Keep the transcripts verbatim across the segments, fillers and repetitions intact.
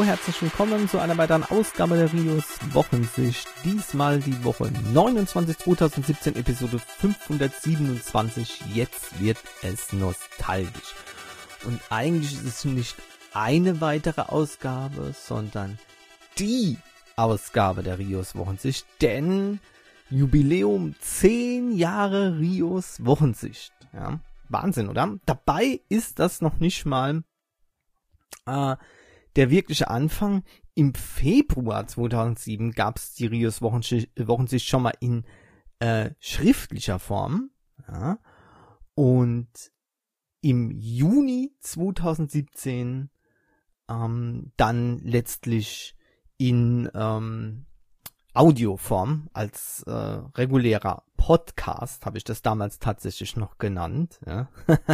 herzlich willkommen zu einer weiteren Ausgabe der Rios Wochensicht. Diesmal die Woche neunundzwanzig zweitausendsiebzehn, Episode fünfhundertsiebenundzwanzig. Jetzt wird es nostalgisch. Und eigentlich ist es nicht eine weitere Ausgabe, sondern die Ausgabe der Rios Wochensicht, denn Jubiläum zehn Jahre Rios Wochensicht. Ja, Wahnsinn, oder? Dabei ist das noch nicht mal äh, der wirkliche Anfang. Im Februar zweitausendsieben gab es die Rios Wochensicht, Wochensicht schon mal in äh, schriftlicher Form. Ja, und im Juni zweitausendsiebzehn ähm, dann letztlich in ähm, Audioform als äh, regulärer Podcast, habe ich das damals tatsächlich noch genannt. Ja.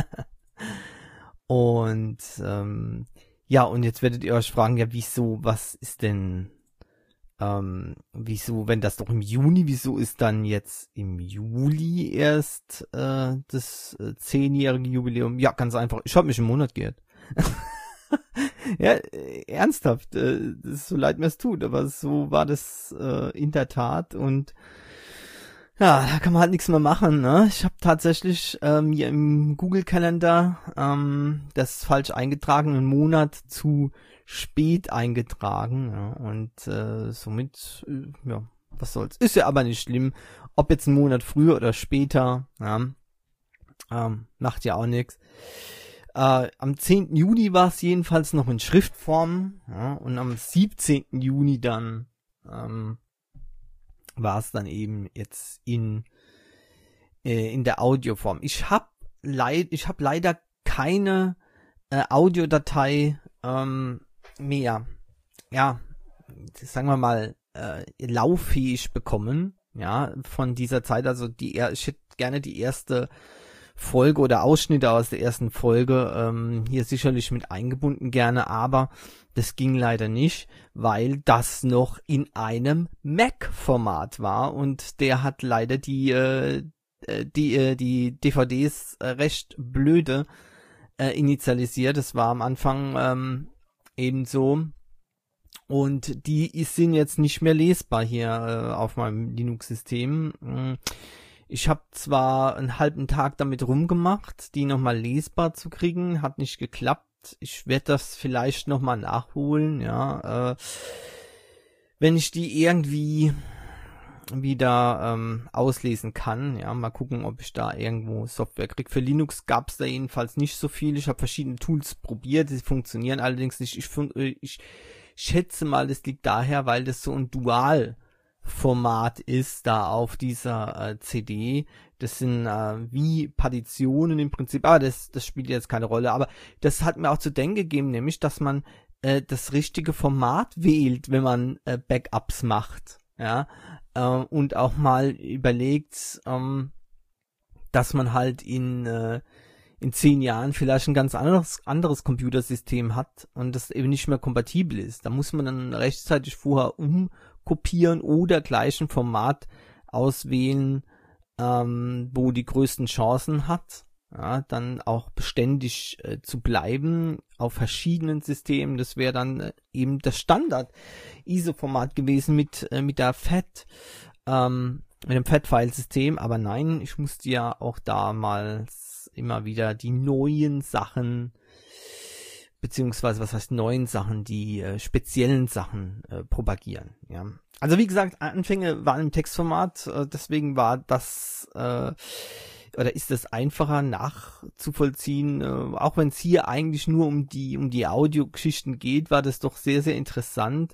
Und ähm, ja, und jetzt werdet ihr euch fragen, ja, wieso, was ist denn, ähm, wieso, wenn das doch im Juni, wieso ist dann jetzt im Juli erst äh, das äh, zehnjährige Jubiläum? Ja, ganz einfach, ich habe mich im Monat geirrt. Ja, äh, ernsthaft, äh, das ist so leid mir es tut, aber so war das äh, in der Tat und ja, da kann man halt nichts mehr machen, ne? Ich habe tatsächlich ähm, hier im Google-Kalender ähm, das falsch eingetragenen Monat zu spät eingetragen, ja, und äh, somit, äh, ja, was soll's. Ist ja aber nicht schlimm, ob jetzt ein Monat früher oder später, ja, ähm, macht ja auch nichts. Äh, am zehnten Juni war es jedenfalls noch in Schriftform, ja, und am siebzehnten Juni dann ähm, war es dann eben jetzt in äh, in der Audioform. Ich habe leid, ich habe leider keine äh, Audiodatei ähm, mehr, ja, sagen wir mal äh, lauffähig bekommen, ja, von dieser Zeit. Also die, ich hätte gerne die erste Folge oder Ausschnitte aus der ersten Folge ähm, hier sicherlich mit eingebunden gerne, aber das ging leider nicht, weil das noch in einem Mac-Format war und der hat leider die äh, die äh, die D V Ds äh, recht blöde äh, initialisiert. Das war am Anfang ähm, eben so und die sind jetzt nicht mehr lesbar hier äh, auf meinem Linux-System. Ich habe zwar einen halben Tag damit rumgemacht, die nochmal lesbar zu kriegen, hat nicht geklappt. Ich werde das vielleicht nochmal nachholen, ja. Äh, wenn ich die irgendwie wieder ähm, auslesen kann, ja, mal gucken, ob ich da irgendwo Software kriege. Für Linux gab es da jedenfalls nicht so viel. Ich habe verschiedene Tools probiert, die funktionieren allerdings nicht. Ich, ich schätze mal, das liegt daher, weil das so ein Dual Format ist da auf dieser äh, C D. Das sind äh, wie Partitionen im Prinzip, aber das, das spielt jetzt keine Rolle. Aber das hat mir auch zu denken gegeben, nämlich, dass man äh, das richtige Format wählt, wenn man äh, Backups macht, ja, äh, und auch mal überlegt, ähm, dass man halt in äh, in zehn Jahren vielleicht ein ganz anderes anderes Computersystem hat und das eben nicht mehr kompatibel ist. Da muss man dann rechtzeitig vorher umkopieren oder gleich ein Format auswählen, ähm, wo die größten Chancen hat, ja, dann auch beständig äh, zu bleiben auf verschiedenen Systemen. Das wäre dann äh, eben das Standard I S O-Format gewesen mit äh, mit der F A T, ähm, mit dem F A T-File-System. Aber nein, ich musste ja auch damals immer wieder die neuen Sachen, beziehungsweise was heißt neuen Sachen, die äh, speziellen Sachen äh, propagieren. Ja. Also wie gesagt, Anfänge waren im Textformat, äh, deswegen war das äh, oder ist das einfacher nachzuvollziehen, äh, auch wenn es hier eigentlich nur um die um die Audiogeschichten geht, war das doch sehr, sehr interessant.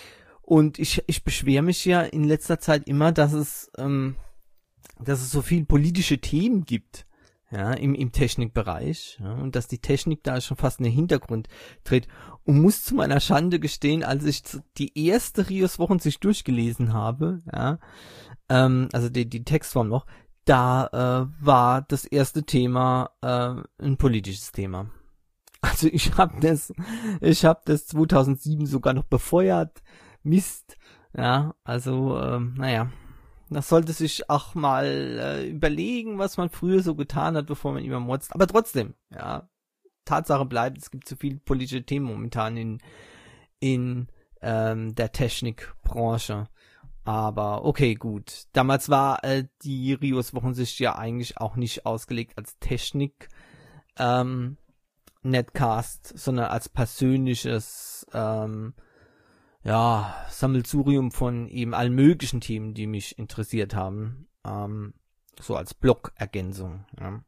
Und ich ich beschwere mich ja in letzter Zeit immer, dass es ähm, dass es so viel politische Themen gibt. Ja, im, im Technikbereich, ja, und dass die Technik da schon fast in den Hintergrund tritt und muss zu meiner Schande gestehen, als ich die erste Rios Wochensicht durchgelesen habe, ja, ähm, also die, die Textform noch, da äh, war das erste Thema äh, ein politisches Thema. Also ich habe das, ich habe das zweitausendsieben sogar noch befeuert, Mist, ja, also äh, naja. Das sollte sich auch mal äh, überlegen, was man früher so getan hat, bevor man immer motzt. Aber trotzdem, ja, Tatsache bleibt, es gibt zu viele politische Themen momentan in in ähm, der Technikbranche. Aber okay, gut. Damals war äh, die Rios Wochensicht ja eigentlich auch nicht ausgelegt als Technik ähm, Netcast, sondern als persönliches ähm, ja, Sammelsurium von eben allen möglichen Themen, die mich interessiert haben. Ähm, so als Blog-Ergänzung. Ja.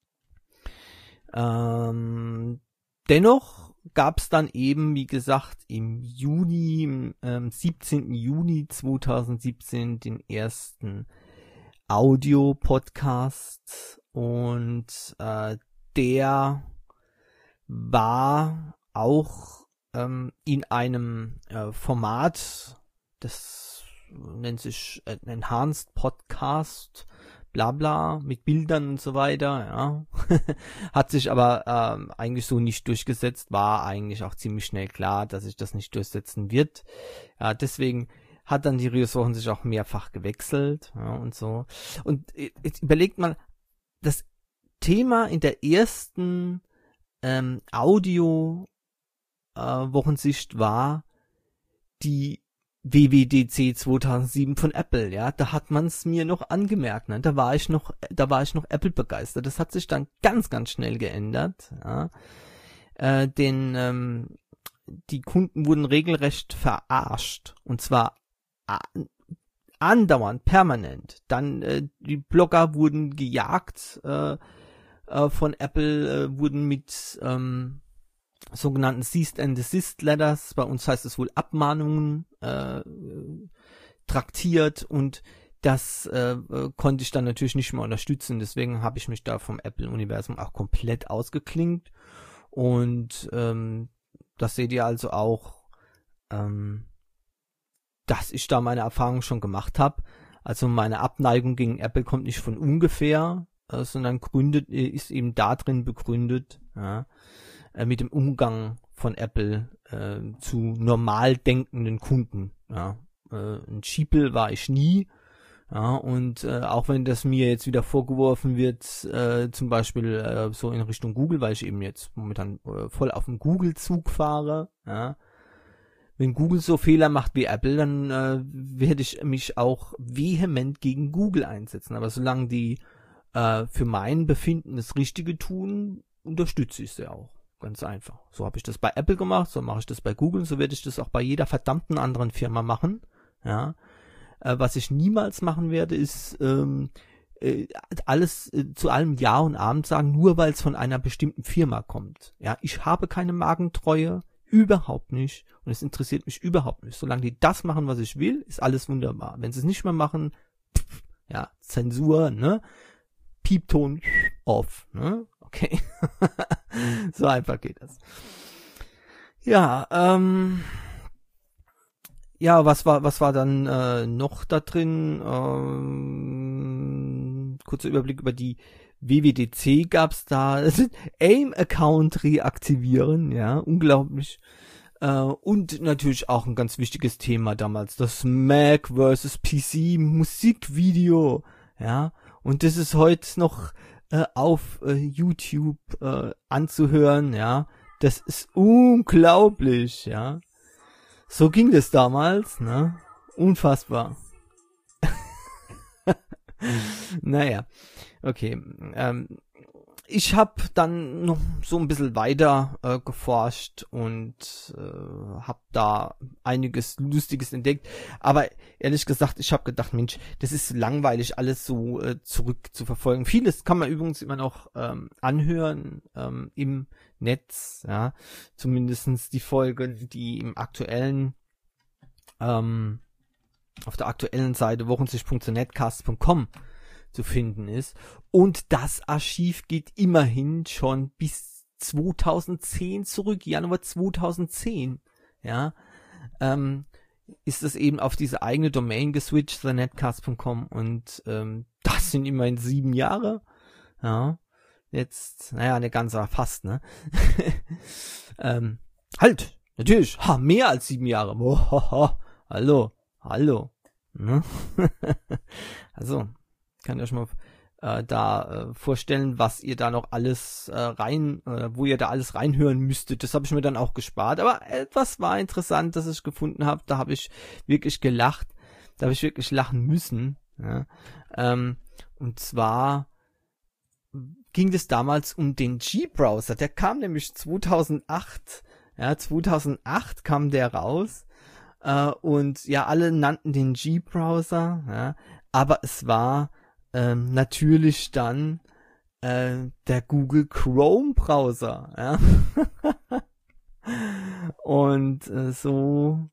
Ähm, dennoch gab es dann eben, wie gesagt, im Juni, im ähm, siebzehnten Juni zweitausendsiebzehn den ersten Audio-Podcast und äh, der war auch ähm, in einem äh, Format, das nennt sich äh, Enhanced Podcast, bla bla, mit Bildern und so weiter, ja. Hat sich aber ähm, eigentlich so nicht durchgesetzt, war eigentlich auch ziemlich schnell klar, dass sich das nicht durchsetzen wird. Ja, deswegen hat dann die Rios Wochen sich auch mehrfach gewechselt, ja, und so. Und jetzt überlegt mal, das Thema in der ersten ähm, Audio äh, Wochensicht war die W W D C zweitausendsieben von Apple, ja, da hat man es mir noch angemerkt, ne? Da war ich noch, da war ich noch Apple begeistert. Das hat sich dann ganz, ganz schnell geändert, ja. Äh, denn ähm, die Kunden wurden regelrecht verarscht und zwar andauernd, permanent. Dann äh, die Blogger wurden gejagt äh, äh, von Apple, äh, wurden mit ähm, sogenannten Cease and Desist Letters, bei uns heißt es wohl Abmahnungen, äh, traktiert und das äh, konnte ich dann natürlich nicht mehr unterstützen, deswegen habe ich mich da vom Apple-Universum auch komplett ausgeklinkt und ähm, das seht ihr also auch, ähm, dass ich da meine Erfahrungen schon gemacht habe. Also meine Abneigung gegen Apple kommt nicht von ungefähr, äh, sondern gründet, ist eben da drin begründet, ja, mit dem Umgang von Apple äh, zu normal denkenden Kunden. Ja. Äh, ein Schiepel war ich nie. Ja, und äh, auch wenn das mir jetzt wieder vorgeworfen wird, äh, zum Beispiel äh, so in Richtung Google, weil ich eben jetzt momentan äh, voll auf dem Google-Zug fahre. Ja. Wenn Google so Fehler macht wie Apple, dann äh, werde ich mich auch vehement gegen Google einsetzen. Aber solange die äh, für mein Befinden das Richtige tun, unterstütze ich sie auch. Ganz einfach. So habe ich das bei Apple gemacht, so mache ich das bei Google, so werde ich das auch bei jeder verdammten anderen Firma machen. Ja. Äh, was ich niemals machen werde, ist ähm, äh, alles äh, zu allem Ja und Amen sagen, nur weil es von einer bestimmten Firma kommt. Ja, ich habe keine Markentreue, überhaupt nicht. Und es interessiert mich überhaupt nicht. Solange die das machen, was ich will, ist alles wunderbar. Wenn sie es nicht mehr machen, pff, ja, Zensur, ne? Piepton off, ne? Okay. So einfach geht das. Ja, ähm, ja, was war, was war dann äh, noch da drin? Ähm, kurzer Überblick über die W W D C gab's da. AIM-Account reaktivieren, ja, unglaublich. Äh, und natürlich auch ein ganz wichtiges Thema damals, das Mac versus P C Musikvideo, ja. Und das ist heute noch äh, auf äh, YouTube äh, anzuhören, ja. Das ist unglaublich, ja. So ging das damals, ne? Unfassbar. Naja, okay. Ähm, ich habe dann noch so ein bisschen weiter äh, geforscht und äh, habe da einiges Lustiges entdeckt. Aber ehrlich gesagt, ich habe gedacht, Mensch, das ist langweilig, alles so äh, zurück zu verfolgen. Vieles kann man übrigens immer noch ähm, anhören ähm, im Netz, ja, zumindestens die Folgen, die im aktuellen, ähm, auf der aktuellen Seite wochensicht punkt netcast punkt com zu finden ist. Und das Archiv geht immerhin schon bis zweitausendzehn zurück, Januar zweitausendzehn, ja, ähm, ist es eben auf diese eigene Domain geswitcht, the netcast punkt com, und ähm, das sind immerhin sieben Jahre, ja. Jetzt, naja, eine ganze fast, ne? ähm, halt, natürlich, ha, mehr als sieben Jahre. Oh, ho, ho. Hallo, hallo. Ne? Also, kann ich euch mal äh, da äh, vorstellen, was ihr da noch alles äh, rein, äh, wo ihr da alles reinhören müsstet. Das habe ich mir dann auch gespart. Aber etwas war interessant, das ich gefunden habe. Da habe ich wirklich gelacht. Da habe ich wirklich lachen müssen. Ja. Ähm, und zwar ging es damals um den G-Browser. Der kam nämlich zweitausendacht. Ja, zweitausendacht kam der raus. Äh, und ja, alle nannten den G-Browser. Ja, aber es war ähm, natürlich dann äh, der Google Chrome Browser. Ja. Und äh, so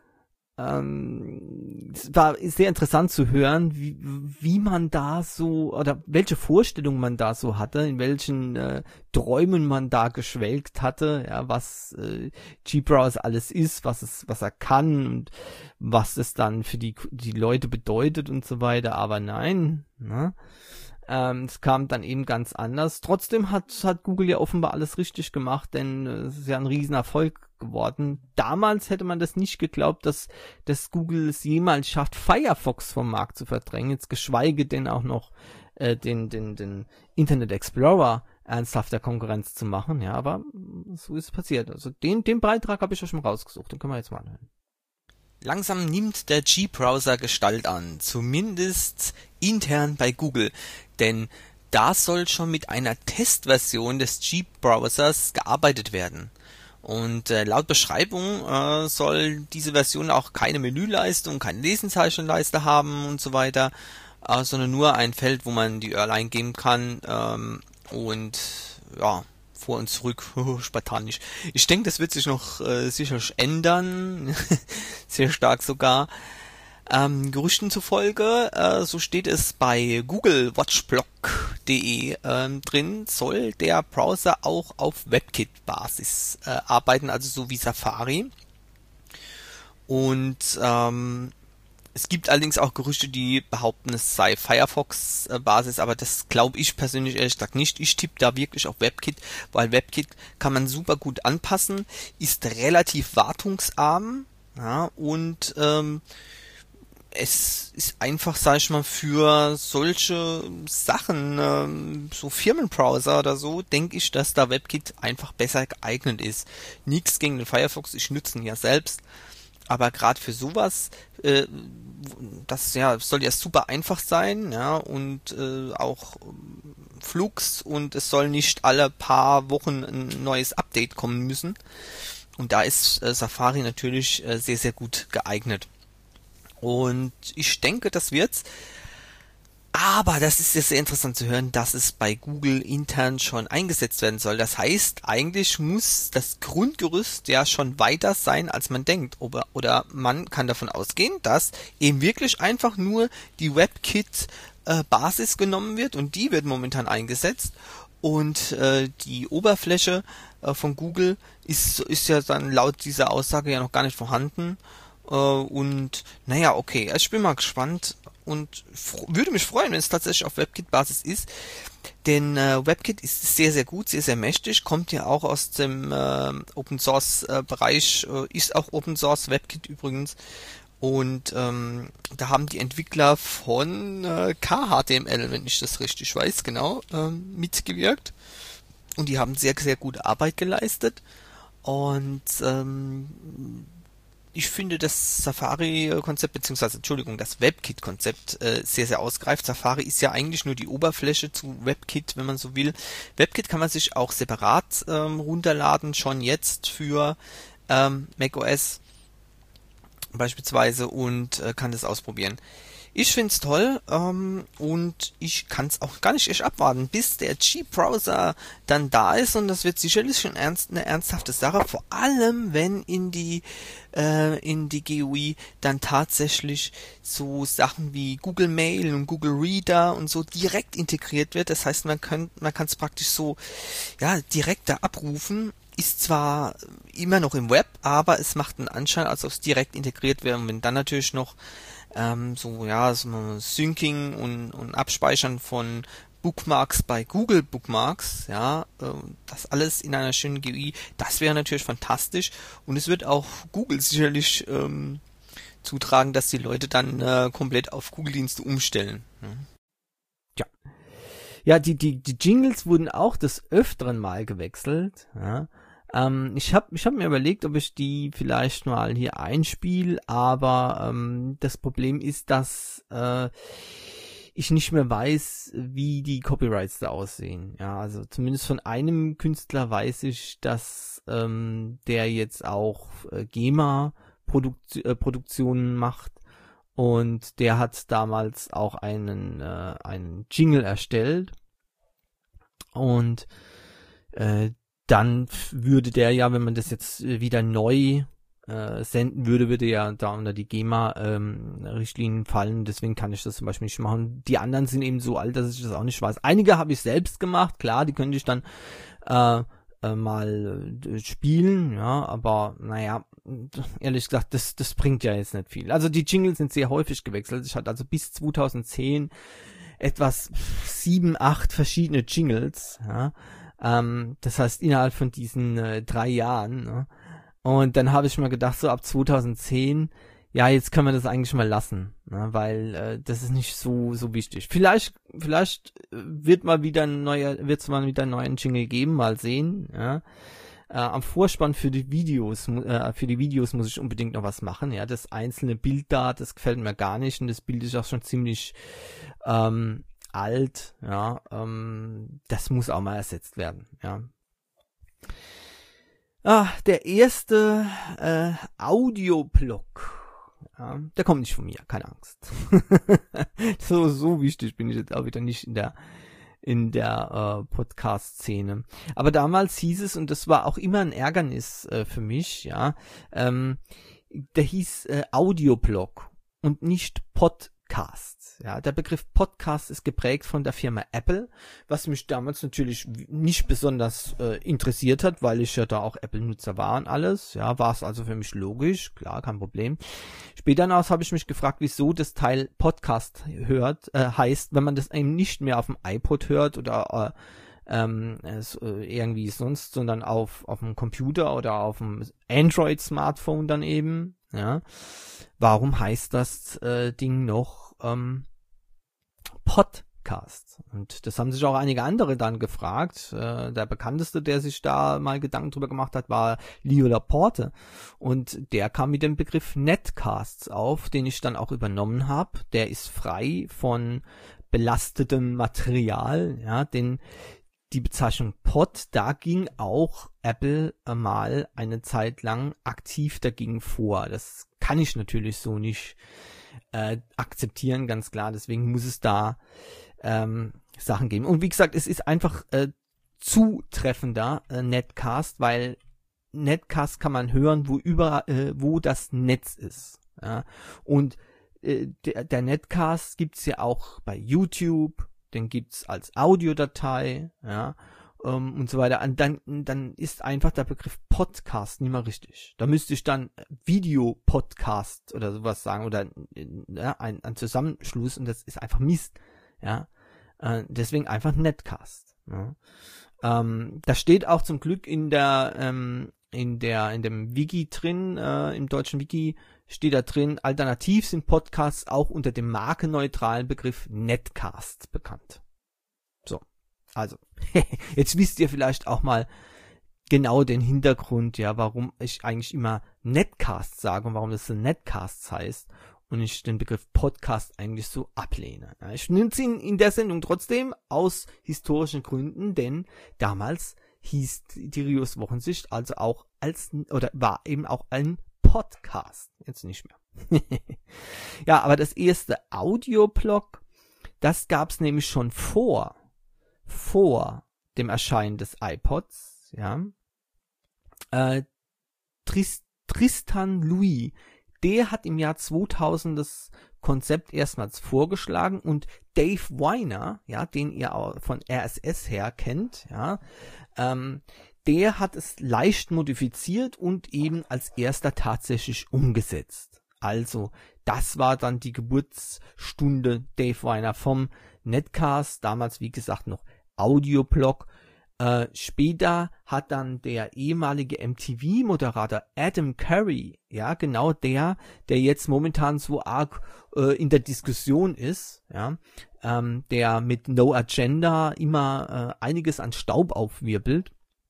Ähm, es war sehr interessant zu hören, wie, wie man da so, oder welche Vorstellungen man da so hatte, in welchen äh, Träumen man da geschwelgt hatte, ja, was äh, G-Browser alles ist, was es, was er kann und was es dann für die, die Leute bedeutet und so weiter, aber nein, ne? Ähm, es kam dann eben ganz anders. Trotzdem hat, hat Google ja offenbar alles richtig gemacht, denn äh, es ist ja ein Riesenerfolg geworden. Damals hätte man das nicht geglaubt, dass, dass Google es jemals schafft, Firefox vom Markt zu verdrängen, jetzt geschweige denn auch noch äh, den, den, den Internet Explorer ernsthafter Konkurrenz zu machen. Ja, aber so ist es passiert. Also den, den Beitrag habe ich euch mal rausgesucht, den können wir jetzt mal anhören. Langsam nimmt der G-Browser Gestalt an, zumindest intern bei Google, denn da soll schon mit einer Testversion des G-Browsers gearbeitet werden. Und äh, laut Beschreibung äh, soll diese Version auch keine Menüleiste und keine Lesenzeichenleiste haben und so weiter, äh, sondern nur ein Feld, wo man die U R L eingeben kann ähm, und ja, vor und zurück, spartanisch. Ich denke, das wird sich noch äh, sicher ändern, sehr stark sogar. Ähm, Gerüchten zufolge, äh, so steht es bei google watchblog punkt de ähm, drin, soll der Browser auch auf WebKit-Basis äh, arbeiten, also so wie Safari. Und ähm, es gibt allerdings auch Gerüchte, die behaupten, es sei Firefox-Basis, aber das glaube ich persönlich ehrlich gesagt nicht. Ich tippe da wirklich auf WebKit, weil WebKit kann man super gut anpassen, ist relativ wartungsarm, ja, und ähm, es ist einfach, sag ich mal, für solche Sachen, ähm, so Firmenbrowser oder so, denke ich, dass da WebKit einfach besser geeignet ist. Nichts gegen den Firefox, ich nutze ihn ja selbst. Aber gerade für sowas, äh, das ja soll ja super einfach sein, ja, und äh, auch Flux, und es soll nicht alle paar Wochen ein neues Update kommen müssen. Und da ist äh, Safari natürlich äh, sehr, sehr gut geeignet. Und ich denke, das wird's. Aber das ist jetzt sehr interessant zu hören, dass es bei Google intern schon eingesetzt werden soll. Das heißt, eigentlich muss das Grundgerüst ja schon weiter sein, als man denkt. Oder, oder man kann davon ausgehen, dass eben wirklich einfach nur die WebKit-Basis äh, genommen wird, und die wird momentan eingesetzt. Und äh, die Oberfläche äh, von Google ist, ist ja dann laut dieser Aussage ja noch gar nicht vorhanden. Äh, und naja, okay, also ich bin mal gespannt. Und würde mich freuen, wenn es tatsächlich auf WebKit-Basis ist, denn äh, WebKit ist sehr, sehr gut, sehr, sehr mächtig, kommt ja auch aus dem äh, Open-Source-Bereich, äh, ist auch Open-Source, WebKit übrigens, und ähm, da haben die Entwickler von äh, K H T M L, wenn ich das richtig weiß, genau, äh, mitgewirkt, und die haben sehr, sehr gute Arbeit geleistet, und ähm, ich finde das Safari-Konzept, beziehungsweise, Entschuldigung, das WebKit-Konzept äh, sehr, sehr ausgereift. Safari ist ja eigentlich nur die Oberfläche zu WebKit, wenn man so will. WebKit kann man sich auch separat ähm, runterladen, schon jetzt für ähm, macOS beispielsweise, und äh, kann das ausprobieren. Ich find's toll, ähm, und ich kann's auch gar nicht echt abwarten, bis der G-Browser dann da ist, und das wird sicherlich schon ernst, eine ernsthafte Sache, vor allem wenn in die äh, in die G U I dann tatsächlich so Sachen wie Google Mail und Google Reader und so direkt integriert wird. Das heißt, man kann man kann es praktisch so ja direkt da abrufen. Ist zwar immer noch im Web, aber es macht einen Anschein, als ob es direkt integriert wäre. Und wenn dann natürlich noch ähm, so ja so Syncing und, und Abspeichern von Bookmarks bei Google Bookmarks, ja, äh, das alles in einer schönen G U I, das wäre natürlich fantastisch, und es wird auch Google sicherlich ähm, zutragen, dass die Leute dann äh, komplett auf Google-Dienste umstellen. Ja. Ja, die, die, die Jingles wurden auch des Öfteren mal gewechselt. Ja. Ähm, ich habe ich hab mir überlegt, ob ich die vielleicht mal hier einspiele, aber ähm, das Problem ist, dass äh, ich nicht mehr weiß, wie die Copyrights da aussehen. Ja, also zumindest von einem Künstler weiß ich, dass ähm, der jetzt auch äh, GEMA-Produktionen macht. Und der hat damals auch einen, äh, einen Jingle erstellt. Und äh, dann würde der ja, wenn man das jetzt wieder neu äh, senden würde, würde ja da unter die GEMA-Richtlinien ähm, fallen. Deswegen kann ich das zum Beispiel nicht machen. Die anderen sind eben so alt, dass ich das auch nicht weiß. Einige habe ich selbst gemacht, klar, die könnte ich dann äh, äh, mal äh, spielen, ja, aber naja, ehrlich gesagt, das, das bringt ja jetzt nicht viel. Also die Jingles sind sehr häufig gewechselt. Ich hatte also bis zweitausendzehn etwas sieben, acht verschiedene Jingles, ja. Ähm, das heißt, innerhalb von diesen äh, drei Jahren, ne? Und dann habe ich mir gedacht, so ab zweitausendzehn, ja, jetzt können wir das eigentlich mal lassen, ne? Weil äh, das ist nicht so so wichtig. Vielleicht vielleicht wird mal wieder ein neuer, wird es mal wieder einen neuen Jingle geben, mal sehen, ja. Äh, am Vorspann für die Videos, äh, für die Videos muss ich unbedingt noch was machen. Ja, das einzelne Bild da, das gefällt mir gar nicht und das Bild ist auch schon ziemlich ähm, alt. Ja, ähm, das muss auch mal ersetzt werden. Ja. Ah, der erste äh, Audioblock. Ja, der kommt nicht von mir, keine Angst. so so wichtig bin ich jetzt auch wieder nicht in der in der äh, Podcast-Szene. Aber damals hieß es, und das war auch immer ein Ärgernis äh, für mich, ja, ähm, der hieß äh, Audioblog und nicht Podcast. Ja, der Begriff Podcast ist geprägt von der Firma Apple, was mich damals natürlich nicht besonders äh, interessiert hat, weil ich ja da auch Apple-Nutzer war und alles. Ja, war es also für mich logisch, klar, kein Problem. Später hinaus habe ich mich gefragt, wieso das Teil Podcast hört, äh, heißt, wenn man das eben nicht mehr auf dem iPod hört oder äh, ähm, es, äh, irgendwie sonst, sondern auf auf dem Computer oder auf dem Android-Smartphone dann eben. Ja, warum heißt das äh, Ding noch ähm, Podcast? Und das haben sich auch einige andere dann gefragt. Äh, der bekannteste, der sich da mal Gedanken drüber gemacht hat, war Leo Laporte. Und der kam mit dem Begriff Netcasts auf, den ich dann auch übernommen habe. Der ist frei von belastetem Material, ja, denn die Bezeichnung Pod, da ging auch Apple mal eine Zeit lang aktiv dagegen vor. Das kann ich natürlich so nicht äh, akzeptieren, ganz klar. Deswegen muss es da ähm, Sachen geben. Und wie gesagt, es ist einfach äh, zutreffender äh, Netcast, weil Netcast kann man hören, wo über, äh, wo das Netz ist. Ja? Und äh, der, der Netcast gibt's ja auch bei YouTube. Den gibt's als Audiodatei, ja, ähm, und so weiter. Und dann, dann ist einfach der Begriff Podcast nicht mehr richtig. Da müsste ich dann Videopodcast oder sowas sagen oder ja, ein, ein Zusammenschluss und das ist einfach Mist, ja. Äh, deswegen einfach Netcast. Ja. Ähm, das steht auch zum Glück in der ähm, in der in dem Wiki drin, äh, im deutschen Wiki steht da drin, alternativ sind Podcasts auch unter dem markenneutralen Begriff Netcast bekannt. So, also, jetzt wisst ihr vielleicht auch mal genau den Hintergrund, ja, warum ich eigentlich immer Netcast sage und warum das so Netcasts heißt und ich den Begriff Podcast eigentlich so ablehne. Ja, ich nehme es in, in der Sendung trotzdem aus historischen Gründen, denn damals hieß die Rios Wochensicht also auch als, oder war eben auch ein Podcast, jetzt nicht mehr. Ja, aber das erste Audioblog, das gab's nämlich schon vor, vor dem Erscheinen des iPods, ja. Äh, Trist, Tristan Louis, der hat im Jahr zweitausend das Konzept erstmals vorgeschlagen und Dave Weiner, ja, den ihr auch von R S S her kennt, ja, ähm, der hat es leicht modifiziert und eben als erster tatsächlich umgesetzt. Also, das war dann die Geburtsstunde Dave Weiner vom Netcast, damals wie gesagt noch Audioblog. Äh, später hat dann der ehemalige M T V-Moderator Adam Curry, ja, genau der, der jetzt momentan so arg äh, in der Diskussion ist, ja, ähm, der mit No Agenda immer äh, einiges an Staub aufwirbelt,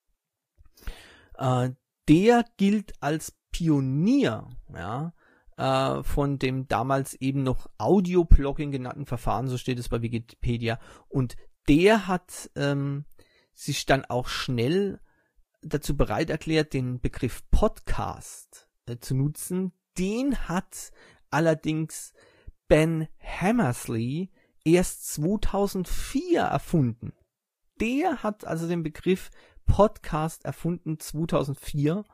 äh, der gilt als Pionier, ja, äh, von dem damals eben noch Audio-Blogging genannten Verfahren, so steht es bei Wikipedia, und der hat ähm, sich dann auch schnell dazu bereit erklärt, den Begriff Podcast äh, zu nutzen. Den hat allerdings Ben Hammersley erst zweitausendvier erfunden. Der hat also den Begriff Podcast erfunden zweitausendvier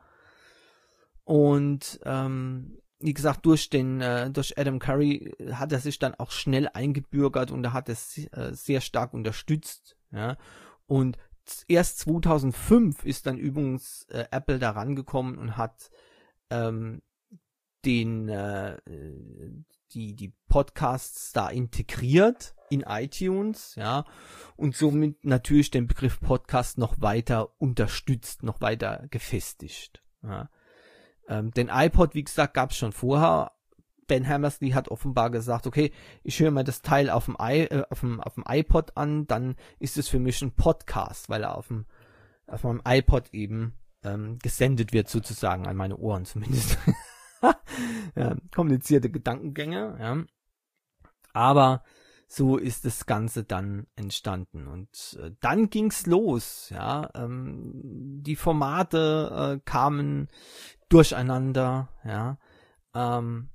und ähm, wie gesagt, durch den äh, durch Adam Curry hat er sich dann auch schnell eingebürgert und er hat es äh, sehr stark unterstützt, ja, und erst zweitausendfünf ist dann übrigens äh, Apple da rangekommen und hat ähm, den äh, die die Podcasts da integriert in iTunes, ja, und somit natürlich den Begriff Podcast noch weiter unterstützt, noch weiter gefestigt, ja. Ähm, den iPod, wie gesagt, gab es schon vorher. Ben Hammersley hat offenbar gesagt, okay, ich höre mir das Teil auf dem, I, äh, auf dem, auf dem iPod an, dann ist es für mich ein Podcast, weil er auf dem, auf meinem iPod eben ähm, gesendet wird, sozusagen, an meine Ohren zumindest. Ja, komplizierte Gedankengänge, ja. Aber so ist das Ganze dann entstanden. Und äh, dann ging's los, ja. Ähm, die Formate äh, kamen durcheinander, ja. Ähm,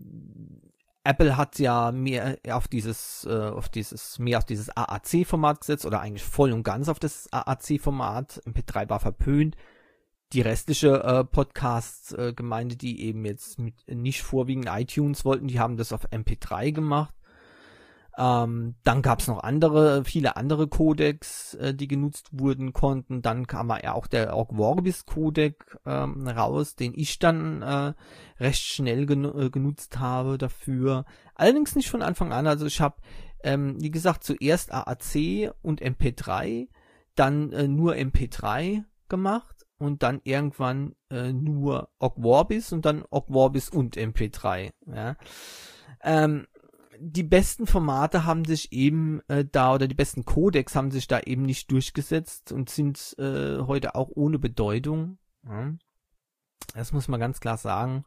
Apple hat ja mehr auf dieses, äh, auf dieses, mehr auf dieses A A C-Format gesetzt oder eigentlich voll und ganz auf das A A C-Format. M P drei war verpönt. Die restliche äh, Podcast-Gemeinde, äh, die eben jetzt mit nicht vorwiegend iTunes wollten, die haben das auf M P drei gemacht. Ähm, dann gab es noch andere, viele andere Codecs, äh, die genutzt wurden konnten. Dann kam ja auch der Ogg Vorbis Codec ähm, raus, den ich dann äh, recht schnell gen- äh, genutzt habe dafür. Allerdings nicht von Anfang an. Also ich habe, ähm, wie gesagt, zuerst A A C und M P drei, dann äh, nur M P drei gemacht und dann irgendwann äh, nur Ogg Vorbis und dann Ogg Vorbis und M P drei. Ja. Ähm, die besten Formate haben sich eben äh, da, oder die besten Codecs haben sich da eben nicht durchgesetzt und sind äh, heute auch ohne Bedeutung. Ja. Das muss man ganz klar sagen.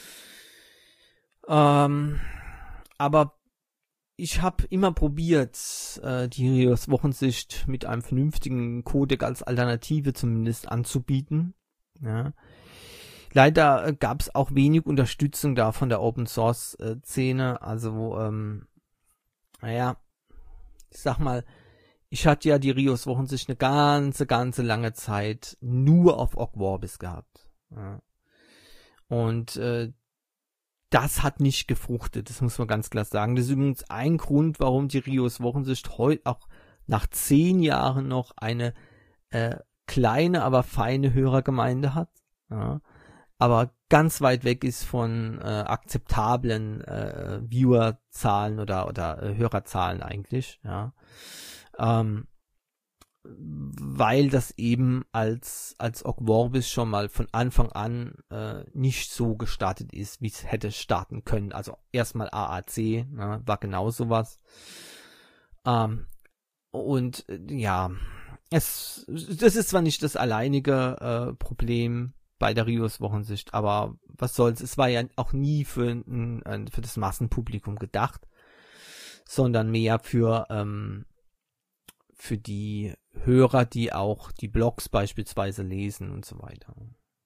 Ähm, aber ich habe immer probiert, äh, die Rios Wochensicht mit einem vernünftigen Codec als Alternative zumindest anzubieten. Ja. Leider äh, gab es auch wenig Unterstützung da von der Open-Source-Szene. Äh, also, ähm, naja, ich sag mal, ich hatte ja die Rios Wochensicht eine ganze, ganze lange Zeit nur auf Ogg Vorbis gehabt. Ja. Und äh, das hat nicht gefruchtet, das muss man ganz klar sagen. Das ist übrigens ein Grund, warum die Rios Wochensicht heute auch nach zehn Jahren noch eine äh, kleine, aber feine Hörergemeinde hat. Ja. Aber ganz weit weg ist von äh, akzeptablen äh, Viewerzahlen oder oder äh, Hörerzahlen eigentlich, ja, ähm, weil das eben als als Ogg Vorbis schon mal von Anfang an äh, nicht so gestartet ist, wie es hätte starten können. Also erstmal A A C, ne, war genau sowas. Ähm, und äh, ja, es das ist zwar nicht das alleinige äh, Problem bei der Rios Wochensicht, aber was soll's, es war ja auch nie für, ein, für das Massenpublikum gedacht, sondern mehr für, ähm, für die Hörer, die auch die Blogs beispielsweise lesen und so weiter.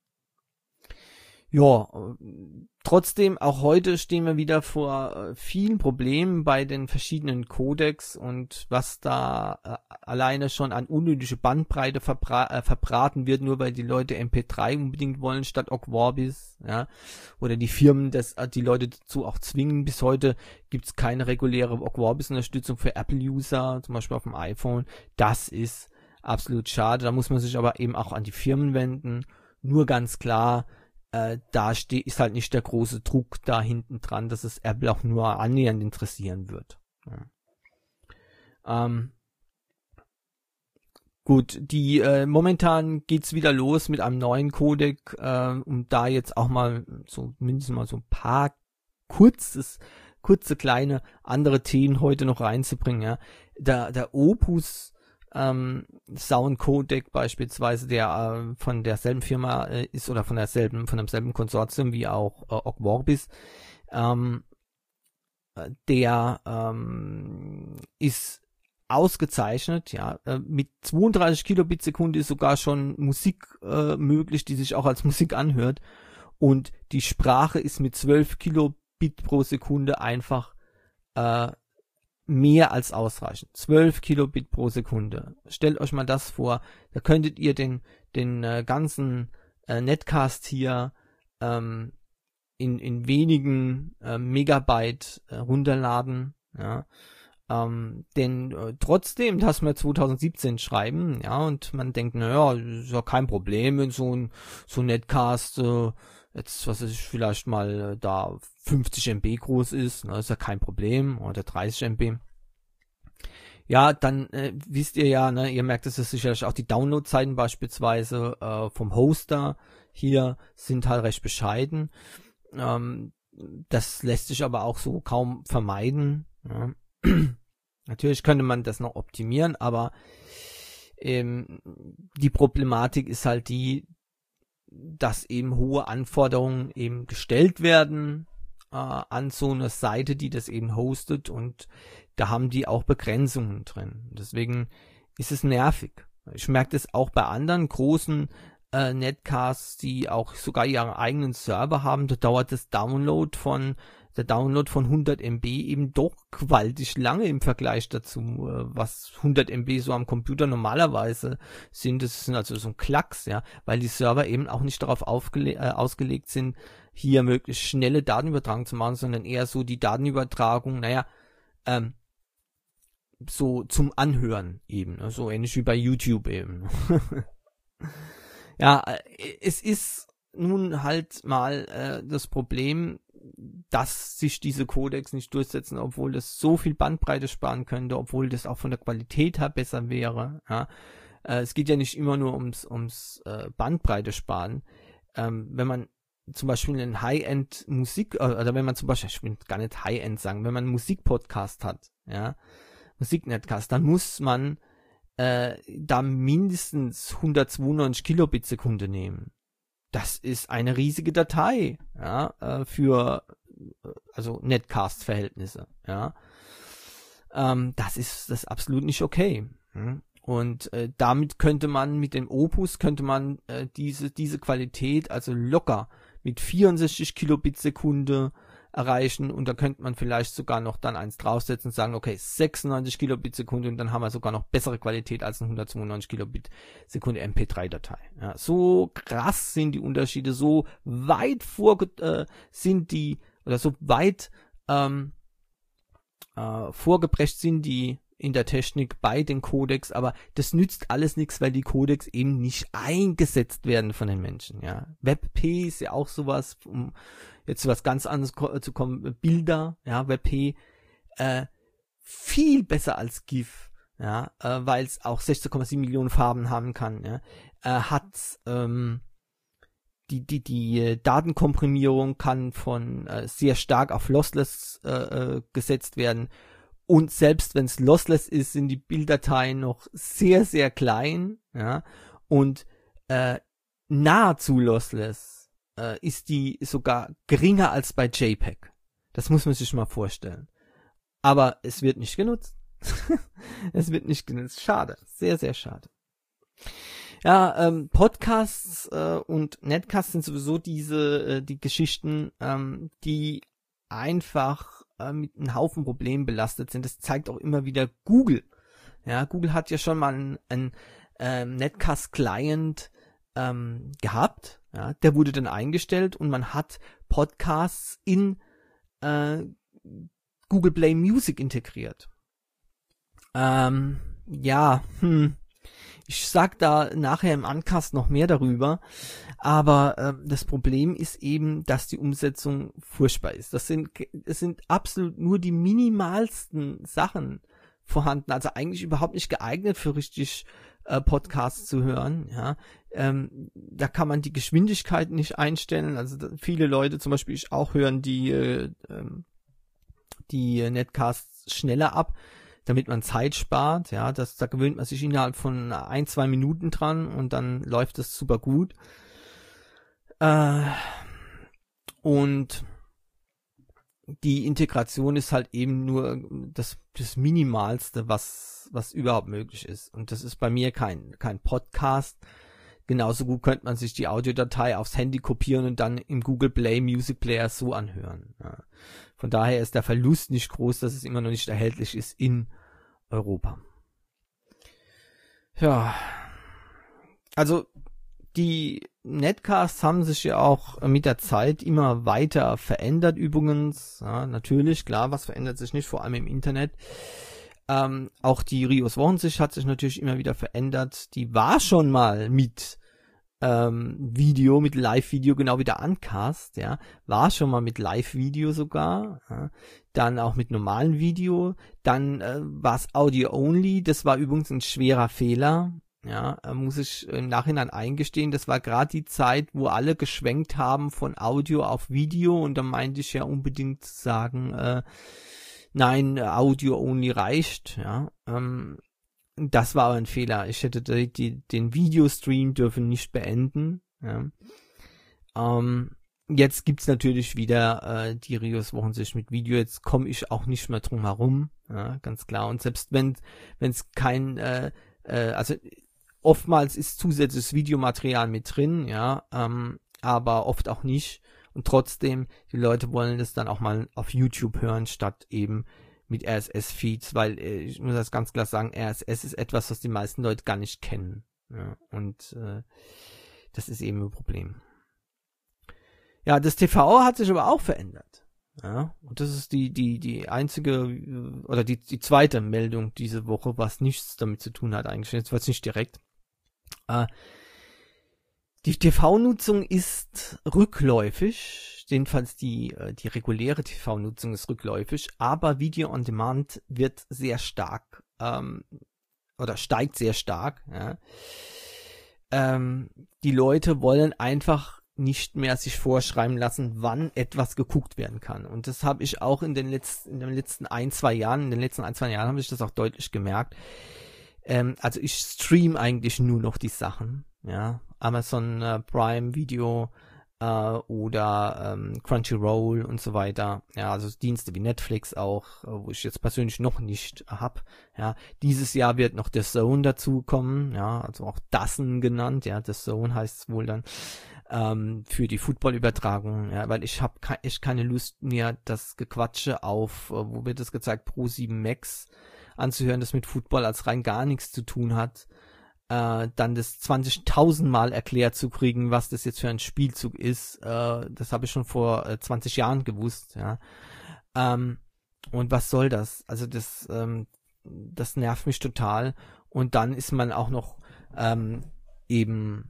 Ja, trotzdem, auch heute stehen wir wieder vor äh, vielen Problemen bei den verschiedenen Codecs und was da äh, alleine schon an unnötige Bandbreite verbra- äh, verbraten wird, nur weil die Leute M P drei unbedingt wollen statt Ogg Vorbis, ja, oder die Firmen das, äh, die Leute dazu auch zwingen. Bis heute gibt's keine reguläre Ogg Vorbis-Unterstützung für Apple-User, zum Beispiel auf dem iPhone. Das ist absolut schade, da muss man sich aber eben auch an die Firmen wenden. Nur ganz klar, Äh, da steht, ist halt nicht der große Druck da hinten dran, dass es Apple auch nur annähernd interessieren wird. Ja. Ähm, Gut, die äh, momentan geht's wieder los mit einem neuen Codec, äh, um da jetzt auch mal so mindestens mal so ein paar kurzes, kurze kleine andere Themen heute noch reinzubringen. Ja, der der Opus ähm, Sound Codec beispielsweise, der äh, von derselben Firma äh, ist oder von derselben von demselben Konsortium wie auch äh, Ogg Vorbis, ähm, der ähm, ist ausgezeichnet, ja, äh, mit zweiunddreißig Kilobit Sekunde ist sogar schon Musik äh, möglich, die sich auch als Musik anhört, und die Sprache ist mit zwölf Kilobit pro Sekunde einfach äh, mehr als ausreichend. zwölf Kilobit pro Sekunde. Stellt euch mal das vor, da könntet ihr den den äh, ganzen äh, Netcast hier ähm, in in wenigen äh, Megabyte äh, runterladen, ja. Ähm, denn äh, trotzdem, dass wir zwanzig siebzehn schreiben, ja, und man denkt, naja, ist ja kein Problem, wenn so ein so ein Netcast äh, jetzt, was weiß ich, vielleicht mal äh, da fünfzig Megabyte groß ist, ne, ist ja kein Problem, oder dreißig Megabyte. Ja, dann äh, wisst ihr ja, ne, ihr merkt es sicherlich auch, die Downloadzeiten beispielsweise äh, vom Hoster hier sind halt recht bescheiden. Ähm, das lässt sich aber auch so kaum vermeiden, ja. Natürlich könnte man das noch optimieren, aber ähm, die Problematik ist halt die, dass eben hohe Anforderungen eben gestellt werden äh, an so eine Seite, die das eben hostet, und da haben die auch Begrenzungen drin. Deswegen ist es nervig. Ich merke das auch bei anderen großen äh, Netcasts, die auch sogar ihren eigenen Server haben. Da dauert das Download von der Download von hundert Megabyte eben doch gewaltig lange im Vergleich dazu, was hundert Megabyte so am Computer normalerweise sind. Das sind also so ein Klacks, ja, weil die Server eben auch nicht darauf aufgele- äh, ausgelegt sind, hier möglichst schnelle Datenübertragung zu machen, sondern eher so die Datenübertragung, naja, ähm, so zum Anhören eben, ne? So ähnlich wie bei YouTube eben. Ja, es ist nun halt mal äh, das Problem, dass sich diese Codecs nicht durchsetzen, obwohl das so viel Bandbreite sparen könnte, obwohl das auch von der Qualität her besser wäre. Ja. Äh, es geht ja nicht immer nur ums, ums äh, Bandbreite sparen. Ähm, wenn man zum Beispiel einen High-End-Musik, äh, oder wenn man zum Beispiel, ich will gar nicht High-End sagen, wenn man einen Musikpodcast hat, ja, Musiknetcast, dann muss man äh, da mindestens hundertzweiundneunzig Kilobit Sekunde nehmen. Das ist eine riesige Datei, ja, äh, für also Netcast-Verhältnisse, ja. Ähm, das ist das ist absolut nicht okay. Hm? Und äh, damit könnte man mit dem Opus könnte man äh, diese diese Qualität also locker mit vierundsechzig Kilobit Sekunde erreichen, und da könnte man vielleicht sogar noch dann eins draufsetzen und sagen, okay, sechsundneunzig Kilobit Sekunde, und dann haben wir sogar noch bessere Qualität als eine hundertzweiundneunzig Kilobit Sekunde M P drei Datei. Ja, so krass sind die Unterschiede, so weit vor äh, sind die, oder so weit ähm, äh, vorgeprescht sind die in der Technik bei den Codecs, aber das nützt alles nichts, weil die Codecs eben nicht eingesetzt werden von den Menschen. Ja, WebP ist ja auch sowas, um jetzt zu was ganz anderes zu kommen, Bilder, ja, WebP, äh, viel besser als GIF, ja, äh, weil es auch sechzehn Komma sieben Millionen Farben haben kann, ja, äh, hat ähm, die die die Datenkomprimierung kann von äh, sehr stark auf Lossless äh, äh, gesetzt werden. Und selbst wenn es lossless ist, sind die Bilddateien noch sehr, sehr klein, ja, und äh, nahezu lossless äh, ist die sogar geringer als bei JPEG. Das muss man sich mal vorstellen. Aber es wird nicht genutzt. Es wird nicht genutzt. Schade. Sehr, sehr schade. Ja, ähm, Podcasts äh, und Netcasts sind sowieso diese, äh, die Geschichten, ähm, die einfach mit einem Haufen Problemen belastet sind. Das zeigt auch immer wieder Google. Ja, Google hat ja schon mal einen, einen ähm, Netcast-Client ähm, gehabt. Ja, der wurde dann eingestellt, und man hat Podcasts in äh, Google Play Music integriert. Ähm, ja, hm. Ich sag da nachher im Uncast noch mehr darüber, aber äh, das Problem ist eben, dass die Umsetzung furchtbar ist. Das sind, es sind absolut nur die minimalsten Sachen vorhanden, also eigentlich überhaupt nicht geeignet für richtig äh, Podcasts zu hören, ja. Ähm, da kann man die Geschwindigkeit nicht einstellen. Also da, viele Leute, zum Beispiel ich auch, hören die äh, die Netcasts schneller ab, damit man Zeit spart. Ja, das, da gewöhnt man sich innerhalb von ein, zwei Minuten dran und dann läuft das super gut. Äh, und die Integration ist halt eben nur das, das Minimalste, was, was überhaupt möglich ist. Und das ist bei mir kein, kein Podcast. Genauso gut könnte man sich die Audiodatei aufs Handy kopieren und dann im Google Play Music Player so anhören. Ja. Von daher ist der Verlust nicht groß, dass es immer noch nicht erhältlich ist in Europa. Ja. Also, die Netcasts haben sich ja auch mit der Zeit immer weiter verändert übrigens. Ja, natürlich, klar, was verändert sich nicht, vor allem im Internet. Ähm, auch die Rios Wochensicht hat sich natürlich immer wieder verändert. Die war schon mal mit ähm, Video, mit Live-Video, genau wie der Uncast, ja. War schon mal mit Live-Video sogar. Ja. Dann auch mit normalem Video. Dann äh, war es Audio-Only. Das war übrigens ein schwerer Fehler. Ja, muss ich im Nachhinein eingestehen, das war gerade die Zeit, wo alle geschwenkt haben von Audio auf Video und da meinte ich ja unbedingt zu sagen, äh, nein, Audio only reicht, ja, ähm, das war aber ein Fehler. Ich hätte die, die, den Videostream dürfen nicht beenden, ja. Ähm, jetzt gibt's natürlich wieder äh, die Rios Wochensicht mit Video, jetzt komme ich auch nicht mehr drum herum, ja, ganz klar, und selbst wenn wenn es kein, äh, äh, also oftmals ist zusätzliches Videomaterial mit drin, ja, ähm, aber oft auch nicht. Und trotzdem, die Leute wollen das dann auch mal auf YouTube hören, statt eben mit R S S-Feeds, weil äh, ich muss das ganz klar sagen, R S S ist etwas, was die meisten Leute gar nicht kennen. Ja, und äh, das ist eben ein Problem. Ja, das T V hat sich aber auch verändert. Ja, und das ist die, die, die einzige, oder die, die zweite Meldung diese Woche, was nichts damit zu tun hat eigentlich, jetzt was nicht direkt. Äh, die T V-Nutzung ist rückläufig, jedenfalls die, die reguläre T V-Nutzung ist rückläufig, aber Video on Demand wird sehr stark, ähm, oder steigt sehr stark, ja. Ähm, die Leute wollen einfach nicht mehr sich vorschreiben lassen, wann etwas geguckt werden kann. Und das habe ich auch in den letzten, in den letzten ein, zwei Jahren, in den letzten ein, zwei Jahren habe ich das auch deutlich gemerkt. Ähm, also ich stream eigentlich nur noch die Sachen, ja. Amazon äh, Prime Video äh, oder ähm, Crunchyroll und so weiter. Ja, also Dienste wie Netflix auch, äh, wo ich jetzt persönlich noch nicht hab. Ja, dieses Jahr wird noch The Zone dazukommen, ja, also auch DAZN genannt, ja, The Zone heißt es wohl dann. Ähm, für die Football-Übertragung, ja, weil ich habe ke- echt keine Lust mehr, das Gequatsche auf, äh, wo wird das gezeigt, Pro sieben Max anzuhören, das mit Football als rein gar nichts zu tun hat, äh, dann das zwanzigtausend Mal erklärt zu kriegen, was das jetzt für ein Spielzug ist, äh, das habe ich schon vor äh, zwanzig Jahren gewusst, ja, ähm, und was soll das, also das, ähm, das nervt mich total, und dann ist man auch noch ähm, eben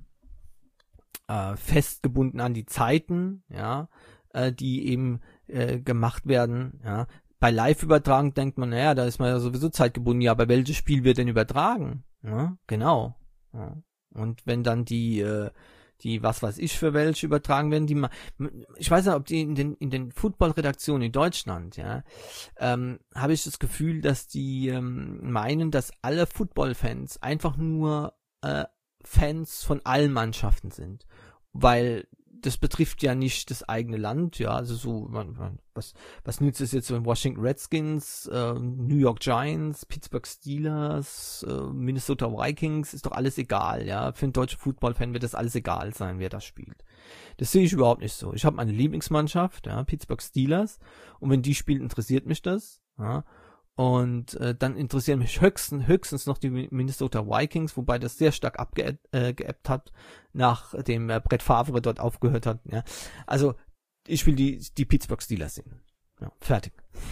Äh, festgebunden an die Zeiten, ja, äh, die eben äh, gemacht werden, ja. Bei Live-Übertragung denkt man, naja, da ist man ja sowieso zeitgebunden, ja, aber welches Spiel wird denn übertragen? Ja, genau. Ja. Und wenn dann die, äh, die, was weiß ich für welche übertragen werden, die ma- ich weiß nicht, ob die in den, in den Football-Redaktionen in Deutschland, ja, ähm, habe ich das Gefühl, dass die ähm, meinen, dass alle Football-Fans einfach nur äh, Fans von allen Mannschaften sind, weil das betrifft ja nicht das eigene Land, ja, also so, man, man, was, was nützt es jetzt, wenn Washington Redskins, äh, New York Giants, Pittsburgh Steelers, äh, Minnesota Vikings, ist doch alles egal, ja, für einen deutschen Football-Fan wird das alles egal sein, wer das spielt. Das sehe ich überhaupt nicht so. Ich habe meine Lieblingsmannschaft, ja, Pittsburgh Steelers, und wenn die spielt, interessiert mich das, ja. Und äh, dann interessieren mich höchstens, höchstens noch die Minnesota Vikings, wobei das sehr stark abgeappt äh, geappt hat, nachdem äh, Brett Favre dort aufgehört hat. Ja. Also ich will die, die Pittsburgh Steelers sehen. Ja, fertig.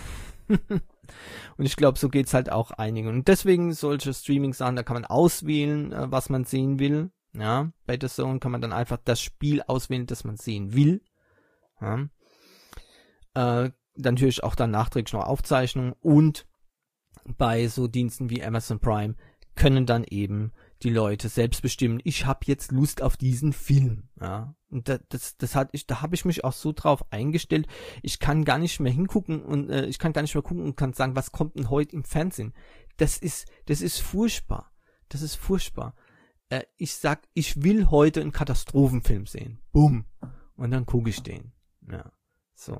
Und ich glaube, so geht's halt auch einigen. Und deswegen solche Streaming-Sachen, da kann man auswählen, äh, was man sehen will. Ja, bei The Zone kann man dann einfach das Spiel auswählen, das man sehen will. Ja. Äh, natürlich auch dann nachträglich noch Aufzeichnungen, und bei so Diensten wie Amazon Prime können dann eben die Leute selbst bestimmen, ich habe jetzt Lust auf diesen Film. Ja, und das, das, das hat ich, da habe ich mich auch so drauf eingestellt. Ich kann gar nicht mehr hingucken und äh, ich kann gar nicht mehr gucken und kann sagen, was kommt denn heute im Fernsehen? Das ist, das ist furchtbar. Das ist furchtbar. Äh, ich sag, ich will heute einen Katastrophenfilm sehen. Boom. Und dann gucke ich den. Ja, so.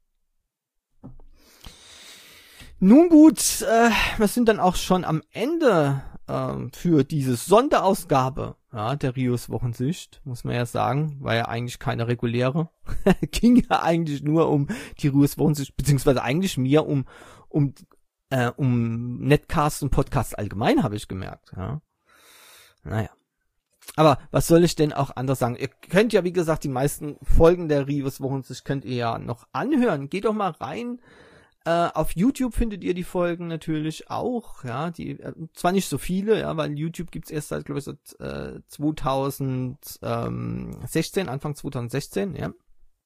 Nun gut, äh, wir sind dann auch schon am Ende äh, für diese Sonderausgabe, ja, der Rios Wochensicht, muss man ja sagen, war ja eigentlich keine reguläre. Ging ja eigentlich nur um die Rios Wochensicht, beziehungsweise eigentlich mir um um äh, um Netcast und Podcast allgemein, habe ich gemerkt. Ja. Naja. Aber was soll ich denn auch anders sagen? Ihr könnt ja, wie gesagt, die meisten Folgen der Rios Wochensicht könnt ihr ja noch anhören. Geht doch mal rein. Uh, auf YouTube findet ihr die Folgen natürlich auch, ja, die, äh, zwar nicht so viele, ja, weil YouTube gibt's erst seit, glaube ich, seit äh, zweitausendsechzehn, Anfang zweitausendsechzehn, ja.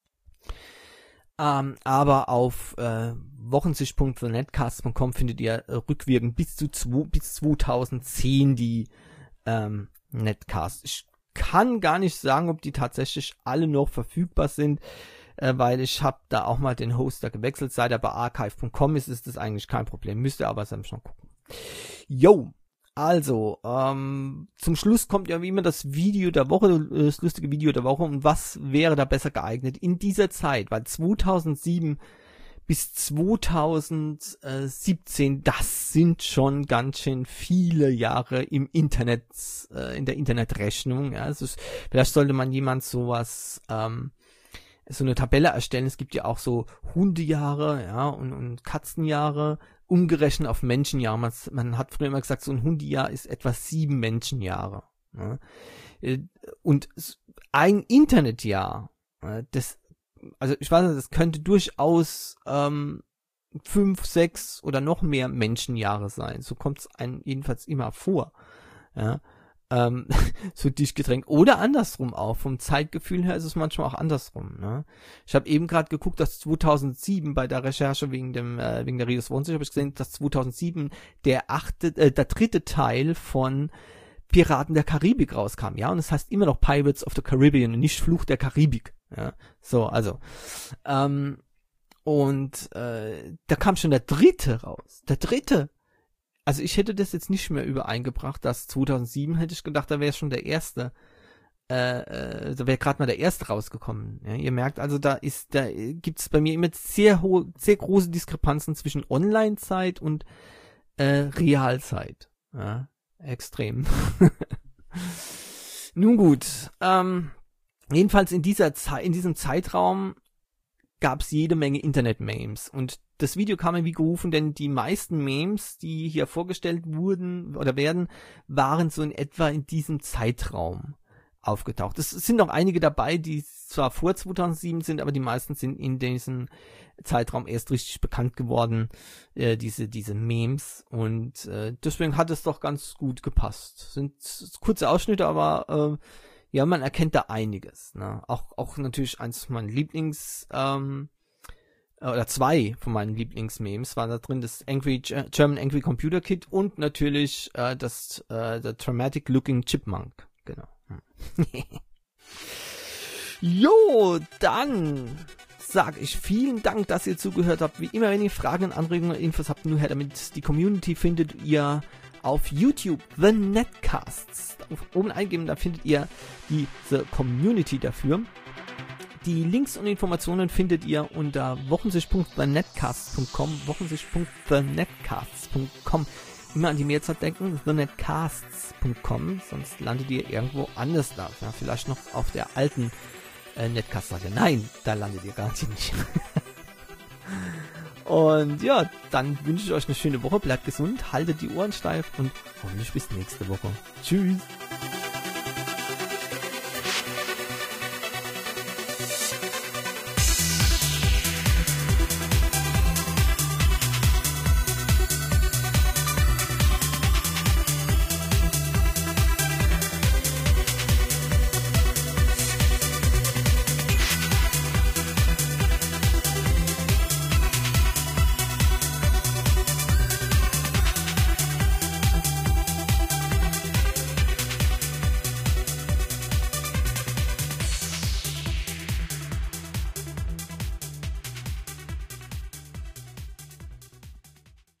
Um, aber auf äh, wochensicht punkt netcast punkt com findet ihr äh, rückwirkend bis zu zwei, bis zweitausendzehn die ähm, Netcast. Ich kann gar nicht sagen, ob die tatsächlich alle noch verfügbar sind, weil ich habe da auch mal den Hoster gewechselt. Seit er bei archive punkt com ist, ist das eigentlich kein Problem. Müsst ihr aber selbst noch gucken. Yo, also, ähm, zum Schluss kommt ja wie immer das Video der Woche, das lustige Video der Woche. Und was wäre da besser geeignet in dieser Zeit? Weil zweitausendsieben bis zweitausendsiebzehn, das sind schon ganz schön viele Jahre im Internet, äh, in der Internetrechnung. Ja, also vielleicht sollte man jemand sowas, ähm, so eine Tabelle erstellen. Es gibt ja auch so Hundejahre, ja, und, und Katzenjahre, umgerechnet auf Menschenjahre. Man, man hat früher immer gesagt, so ein Hundejahr ist etwa sieben Menschenjahre. Ja. Und ein Internetjahr, das, also ich weiß nicht, das könnte durchaus ähm, fünf, sechs oder noch mehr Menschenjahre sein. So kommt es einem jedenfalls immer vor. Ja. Ähm, so dicht gedrängt. Oder andersrum auch. Vom Zeitgefühl her ist es manchmal auch andersrum. Ne? Ich habe eben gerade geguckt, dass zweitausendsieben bei der Recherche wegen dem äh, wegen der Rios Wochensicht habe ich gesehen, dass zweitausendsieben der achte, äh, der dritte Teil von Piraten der Karibik rauskam. Ja, und es heißt immer noch Pirates of the Caribbean und nicht Fluch der Karibik. Ja, so also. Ähm, und äh, da kam schon der dritte raus. Der dritte. Also ich hätte das jetzt nicht mehr übereingebracht, dass zweitausendsieben hätte ich gedacht, da wäre schon der erste, äh, äh, da wäre gerade mal der erste rausgekommen. Ja, ihr merkt also, da ist, da gibt's bei mir immer sehr hohe, sehr große Diskrepanzen zwischen Online-Zeit und äh, Realzeit. Ja, extrem. Nun gut, ähm, jedenfalls in dieser Zeit, in diesem Zeitraum gab's jede Menge Internet-Memes und das Video kam mir wie gerufen, denn die meisten Memes, die hier vorgestellt wurden oder werden, waren so in etwa in diesem Zeitraum aufgetaucht. Es sind noch einige dabei, die zwar vor zweitausendsieben sind, aber die meisten sind in diesem Zeitraum erst richtig bekannt geworden, äh, diese diese Memes. Und äh, deswegen hat es doch ganz gut gepasst. Sind kurze Ausschnitte, aber äh, ja, man erkennt da einiges. Ne? Auch auch natürlich eins meiner Lieblings ähm, oder zwei von meinen Lieblingsmemes waren da drin, das Angry German Angry Computer Kid und natürlich äh, das äh, der Dramatic Looking Chipmunk. Genau. Hm. Jo, dann sag ich vielen Dank, dass ihr zugehört habt. Wie immer, wenn ihr Fragen, Anregungen, Infos habt, nur her damit. Die Community findet ihr auf YouTube, The Netcasts. Oben eingeben, da findet ihr diese Community dafür. Die Links und Informationen findet ihr unter wochensicht punkt the netcasts punkt com, wochensicht punkt the netcasts punkt com. Immer an die Mehrzahl denken, the netcasts punkt com, sonst landet ihr irgendwo anders da. Ja, vielleicht noch auf der alten äh, Netcast-Seite. Nein, da landet ihr garantiert nicht. Und ja, dann wünsche ich euch eine schöne Woche, bleibt gesund, haltet die Ohren steif und hoffentlich bis nächste Woche. Tschüss!